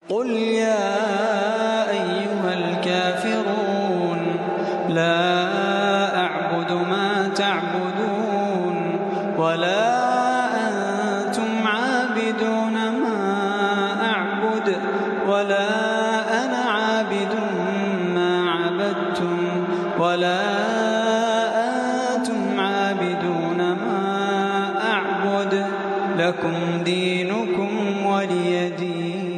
قل يا أيها الكافرون لا أعبد ما تعبدون ولا أنتم عابدون ما أعبد ولا أنا عابد ما عبدتم ولا أنتم عابدون ما أعبد لكم دينكم ولي دين.